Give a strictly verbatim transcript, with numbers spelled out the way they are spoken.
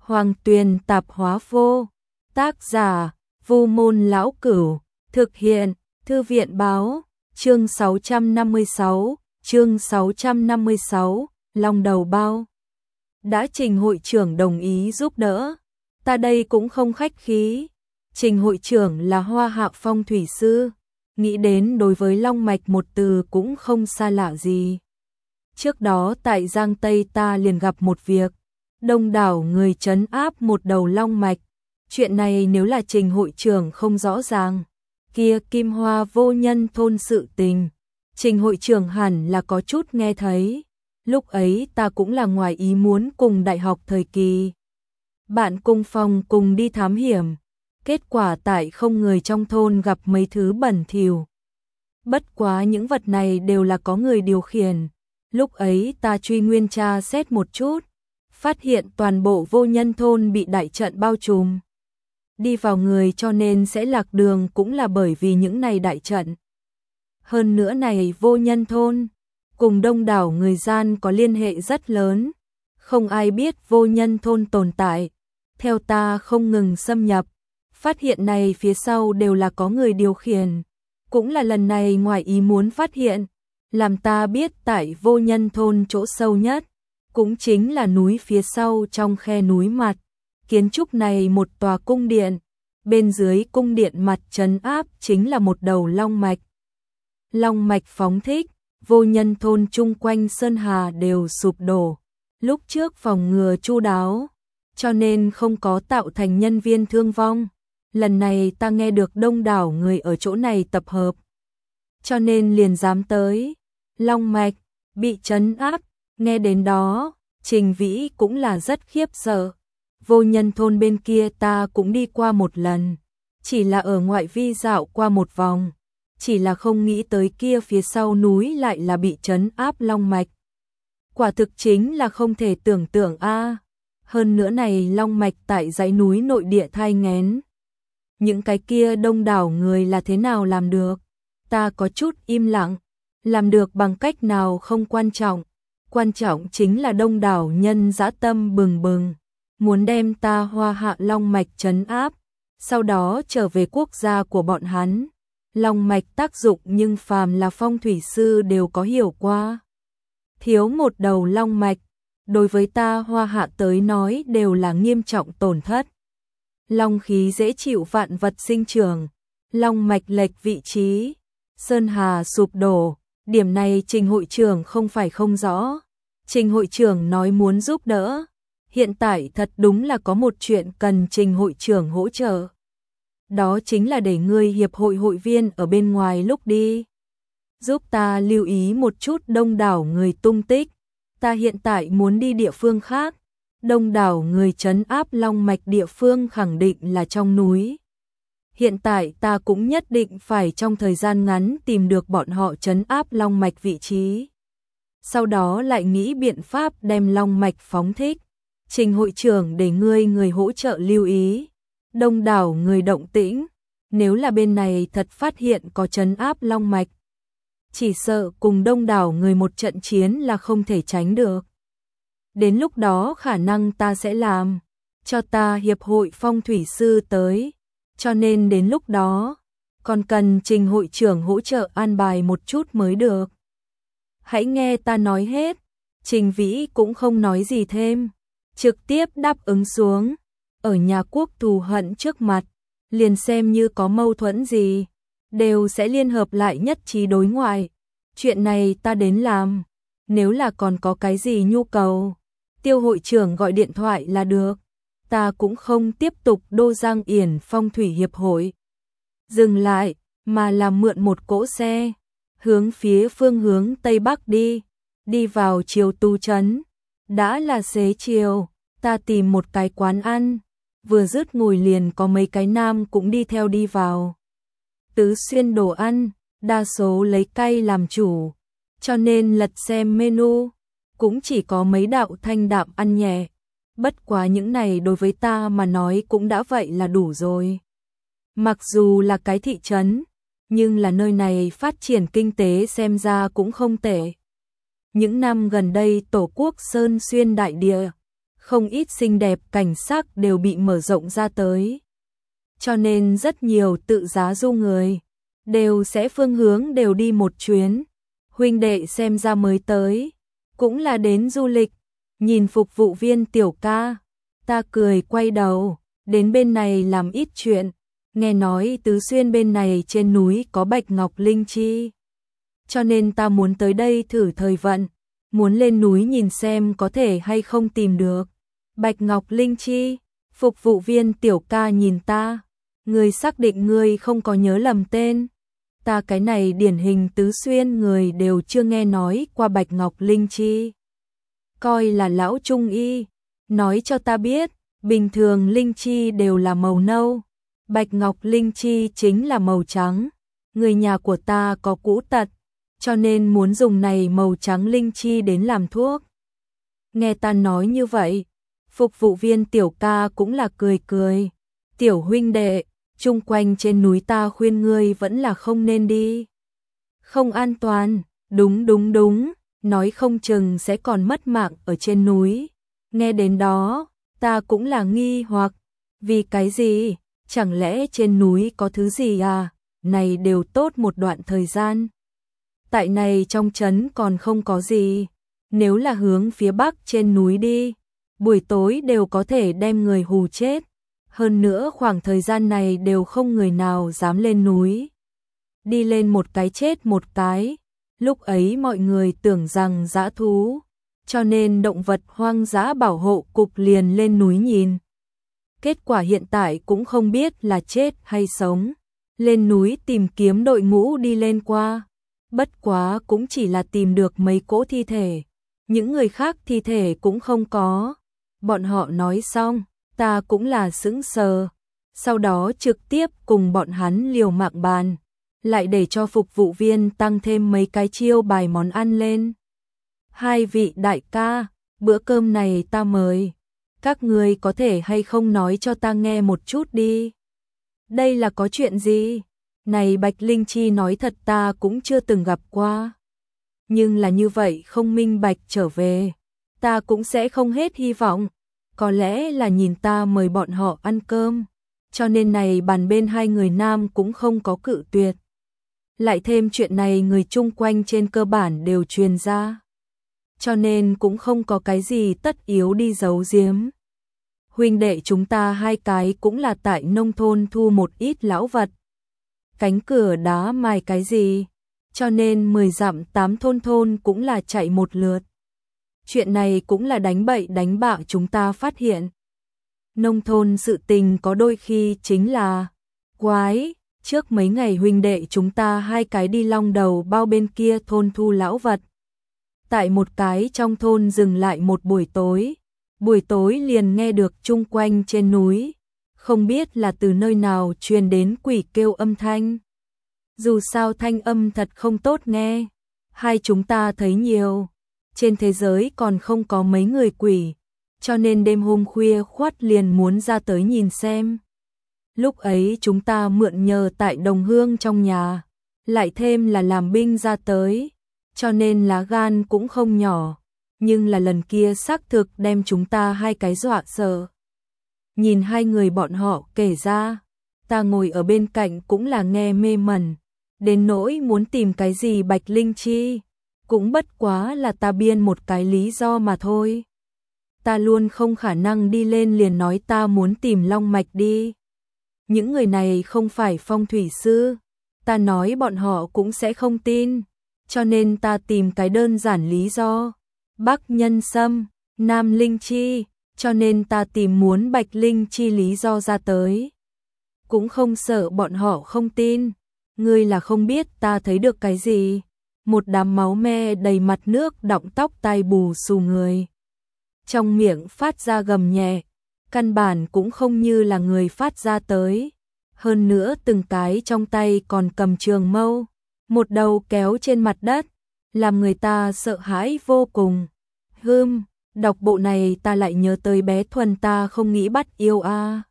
Hoàng Tuyền Tạp Hóa Vô. Tác giả: Vu Môn Lão Cửu. Thực hiện: Thư viện Báo. Chương sáu trăm năm mươi sáu. Chương sáu trăm năm mươi sáu. Long đầu bao. Đã Trình hội trưởng đồng ý giúp đỡ, ta đây cũng không khách khí. Trình hội trưởng là Hoa Hạ phong thủy sư, nghĩ đến đối với long mạch một từ cũng không xa lạ gì. Trước đó tại Giang Tây ta liền gặp một việc, đông đảo người trấn áp một đầu long mạch. Chuyện này nếu là Trình hội trưởng không rõ ràng, kia Kim Hoa vô nhân thôn sự tình, Trình hội trưởng hẳn là có chút nghe thấy. Lúc ấy ta cũng là ngoài ý muốn cùng đại học thời kỳ. Bạn cùng phòng cùng đi thám hiểm, kết quả tại không người trong thôn gặp mấy thứ bẩn thỉu. Bất quá những vật này đều là có người điều khiển. Lúc ấy ta truy nguyên tra xét một chút, phát hiện toàn bộ vô nhân thôn bị đại trận bao trùm. Đi vào người cho nên sẽ lạc đường cũng là bởi vì những này đại trận. Hơn nữa này vô nhân thôn cùng đông đảo người gian có liên hệ rất lớn, không ai biết vô nhân thôn tồn tại. Theo ta không ngừng xâm nhập, phát hiện này phía sau đều là có người điều khiển, cũng là lần này ngoài ý muốn phát hiện, làm ta biết tại vô nhân thôn chỗ sâu nhất, cũng chính là núi phía sau trong khe núi mặt, kiến trúc này một tòa cung điện, bên dưới cung điện mặt trấn áp chính là một đầu long mạch. Long mạch phóng thích, vô nhân thôn chung quanh sơn hà đều sụp đổ, lúc trước phòng ngừa chu đáo, cho nên không có tạo thành nhân viên thương vong. Lần này ta nghe được đông đảo người ở chỗ này tập hợp, cho nên liền dám tới. Long mạch bị trấn áp, nghe đến đó, Trình Vĩ cũng là rất khiếp sợ. Vô nhân thôn bên kia ta cũng đi qua một lần, chỉ là ở ngoại vi dạo qua một vòng, chỉ là không nghĩ tới kia phía sau núi lại là bị trấn áp long mạch. Quả thực chính là không thể tưởng tượng a. Hơn nữa này long mạch tại dãy núi nội địa thai nghén. Những cái kia đông đảo người là thế nào làm được? Ta có chút im lặng, làm được bằng cách nào không quan trọng, quan trọng chính là đông đảo nhân dã tâm bừng bừng, muốn đem ta Hoa Hạ long mạch trấn áp, sau đó trở về quốc gia của bọn hắn. Long mạch tác dụng nhưng phàm là phong thủy sư đều có hiểu qua. Thiếu một đầu long mạch, đối với ta Hoa Hạ tới nói đều là nghiêm trọng tổn thất. Long khí dễ chịu vạn vật sinh trưởng, long mạch lệch vị trí, sơn hà sụp đổ, điểm này Trình hội trưởng không phải không rõ. Trình hội trưởng nói muốn giúp đỡ, hiện tại thật đúng là có một chuyện cần Trình hội trưởng hỗ trợ. Đó chính là để ngươi hiệp hội hội viên ở bên ngoài lúc đi, giúp ta lưu ý một chút đông đảo người tung tích. Ta hiện tại muốn đi địa phương khác, đông đảo người trấn áp long mạch địa phương khẳng định là trong núi. Hiện tại ta cũng nhất định phải trong thời gian ngắn tìm được bọn họ trấn áp long mạch vị trí. Sau đó lại nghĩ biện pháp đem long mạch phóng thích. Trình hội trưởng để ngươi người hỗ trợ lưu ý đông đảo người động tĩnh, nếu là bên này thật phát hiện có trấn áp long mạch, chỉ sợ cùng đông đảo người một trận chiến là không thể tránh được. Đến lúc đó khả năng ta sẽ làm cho ta hiệp hội phong thủy sư tới, cho nên đến lúc đó còn cần Trình hội trưởng hỗ trợ an bài một chút mới được. Hãy nghe ta nói hết. Trình Vĩ cũng không nói gì thêm, trực tiếp đáp ứng xuống. Ở nhà quốc thù hận trước mặt, liền xem như có mâu thuẫn gì, đều sẽ liên hợp lại nhất trí đối ngoại. Chuyện này ta đến làm, nếu là còn có cái gì nhu cầu, Tiêu hội trưởng gọi điện thoại là được. Ta cũng không tiếp tục Đô Giang Yển Phong thủy hiệp hội dừng lại, mà là mượn một cỗ xe, hướng phía phương hướng Tây Bắc đi, đi vào Triều Tu Trấn. Đã là xế chiều, ta tìm một cái quán ăn, vừa dứt ngồi liền có mấy cái nam cũng đi theo đi vào. Tứ xuyên đồ ăn, đa số lấy cay làm chủ, cho nên lật xem menu, cũng chỉ có mấy đạo thanh đạm ăn nhẹ. Bất quá những này đối với ta mà nói cũng đã vậy là đủ rồi. Mặc dù là cái thị trấn, nhưng là nơi này phát triển kinh tế xem ra cũng không tệ. Những năm gần đây tổ quốc sơn xuyên đại địa, không ít xinh đẹp cảnh sắc đều bị mở rộng ra tới. Cho nên rất nhiều tự giá du người đều sẽ phương hướng đều đi một chuyến. Huynh đệ xem ra mới tới, cũng là đến du lịch. Nhìn phục vụ viên Tiểu ca, ta cười quay đầu, đến bên này làm ít chuyện. Nghe nói Tứ Xuyên bên này trên núi có bạch ngọc linh chi, cho nên ta muốn tới đây thử thời vận, muốn lên núi nhìn xem có thể hay không tìm được bạch ngọc linh chi. Phục vụ viên Tiểu ca nhìn ta, người xác định ngươi không có nhớ lầm tên. Ta cái này điển hình Tứ Xuyên người đều chưa nghe nói qua bạch ngọc linh chi. Coi là lão trung y, nói cho ta biết, bình thường linh chi đều là màu nâu, bạch ngọc linh chi chính là màu trắng. Người nhà của ta có cũ tật, cho nên muốn dùng này màu trắng linh chi đến làm thuốc. Nghe ta nói như vậy, phục vụ viên Tiểu ca cũng là cười cười. Tiểu huynh đệ, chung quanh trên núi ta khuyên ngươi vẫn là không nên đi. Không an toàn, đúng đúng đúng, nói không chừng sẽ còn mất mạng ở trên núi. Nghe đến đó, ta cũng là nghi hoặc, vì cái gì, chẳng lẽ trên núi có thứ gì à, này đều tốt một đoạn thời gian. Tại này trong trấn còn không có gì, nếu là hướng phía bắc trên núi đi, buổi tối đều có thể đem người hù chết. Hơn nữa khoảng thời gian này đều không người nào dám lên núi. Đi lên một cái chết một cái, lúc ấy mọi người tưởng rằng dã thú, cho nên động vật hoang dã bảo hộ cục liền lên núi nhìn. Kết quả hiện tại cũng không biết là chết hay sống, lên núi tìm kiếm đội ngũ đi lên qua. Bất quá cũng chỉ là tìm được mấy cỗ thi thể, những người khác thi thể cũng không có. Bọn họ nói xong, ta cũng là sững sờ, sau đó trực tiếp cùng bọn hắn liều mạng bàn, lại để cho phục vụ viên tăng thêm mấy cái chiêu bài món ăn lên. Hai vị đại ca, bữa cơm này ta mời, các người có thể hay không nói cho ta nghe một chút đi. Đây là có chuyện gì? Này bạch linh chi nói thật ta cũng chưa từng gặp qua. Nhưng là như vậy không minh bạch trở về, ta cũng sẽ không hết hy vọng. Có lẽ là nhìn ta mời bọn họ ăn cơm, cho nên này bàn bên hai người nam cũng không có cự tuyệt. Lại thêm chuyện này người chung quanh trên cơ bản đều truyền ra, cho nên cũng không có cái gì tất yếu đi giấu giếm. Huynh đệ chúng ta hai cái cũng là tại nông thôn thu một ít lão vật, cánh cửa đá mài cái gì, cho nên mười dặm tám thôn thôn cũng là chạy một lượt. Chuyện này cũng là đánh bậy đánh bạ chúng ta phát hiện. Nông thôn sự tình có đôi khi chính là quái. Trước mấy ngày huynh đệ chúng ta hai cái đi long đầu bao bên kia thôn thu lão vật. Tại một cái trong thôn dừng lại một buổi tối. Buổi tối liền nghe được chung quanh trên núi, không biết là từ nơi nào truyền đến quỷ kêu âm thanh. Dù sao thanh âm thật không tốt nghe, hai chúng ta thấy nhiều. Trên thế giới còn không có mấy người quỷ, cho nên đêm hôm khuya khoắt liền muốn ra tới nhìn xem. Lúc ấy chúng ta mượn nhờ tại đồng hương trong nhà, lại thêm là làm binh ra tới, cho nên lá gan cũng không nhỏ, nhưng là lần kia xác thực đem chúng ta hai cái dọa sợ. Nhìn hai người bọn họ kể ra, ta ngồi ở bên cạnh cũng là nghe mê mẩn, đến nỗi muốn tìm cái gì bạch linh chi, cũng bất quá là ta biên một cái lý do mà thôi. Ta luôn không khả năng đi lên liền nói ta muốn tìm long mạch đi. Những người này không phải phong thủy sư, ta nói bọn họ cũng sẽ không tin, cho nên ta tìm cái đơn giản lý do. Bắc nhân sâm, Nam linh chi, cho nên ta tìm muốn bạch linh chi lý do ra tới. Cũng không sợ bọn họ không tin, ngươi là không biết ta thấy được cái gì. Một đám máu me đầy mặt nước đọng tóc tai bù xù người. Trong miệng phát ra gầm nhẹ, căn bản cũng không như là người phát ra tới. Hơn nữa từng cái trong tay còn cầm trường mâu, một đầu kéo trên mặt đất, làm người ta sợ hãi vô cùng. Hừm, đọc bộ này ta lại nhớ tới bé Thuần ta không nghĩ bắt yêu a.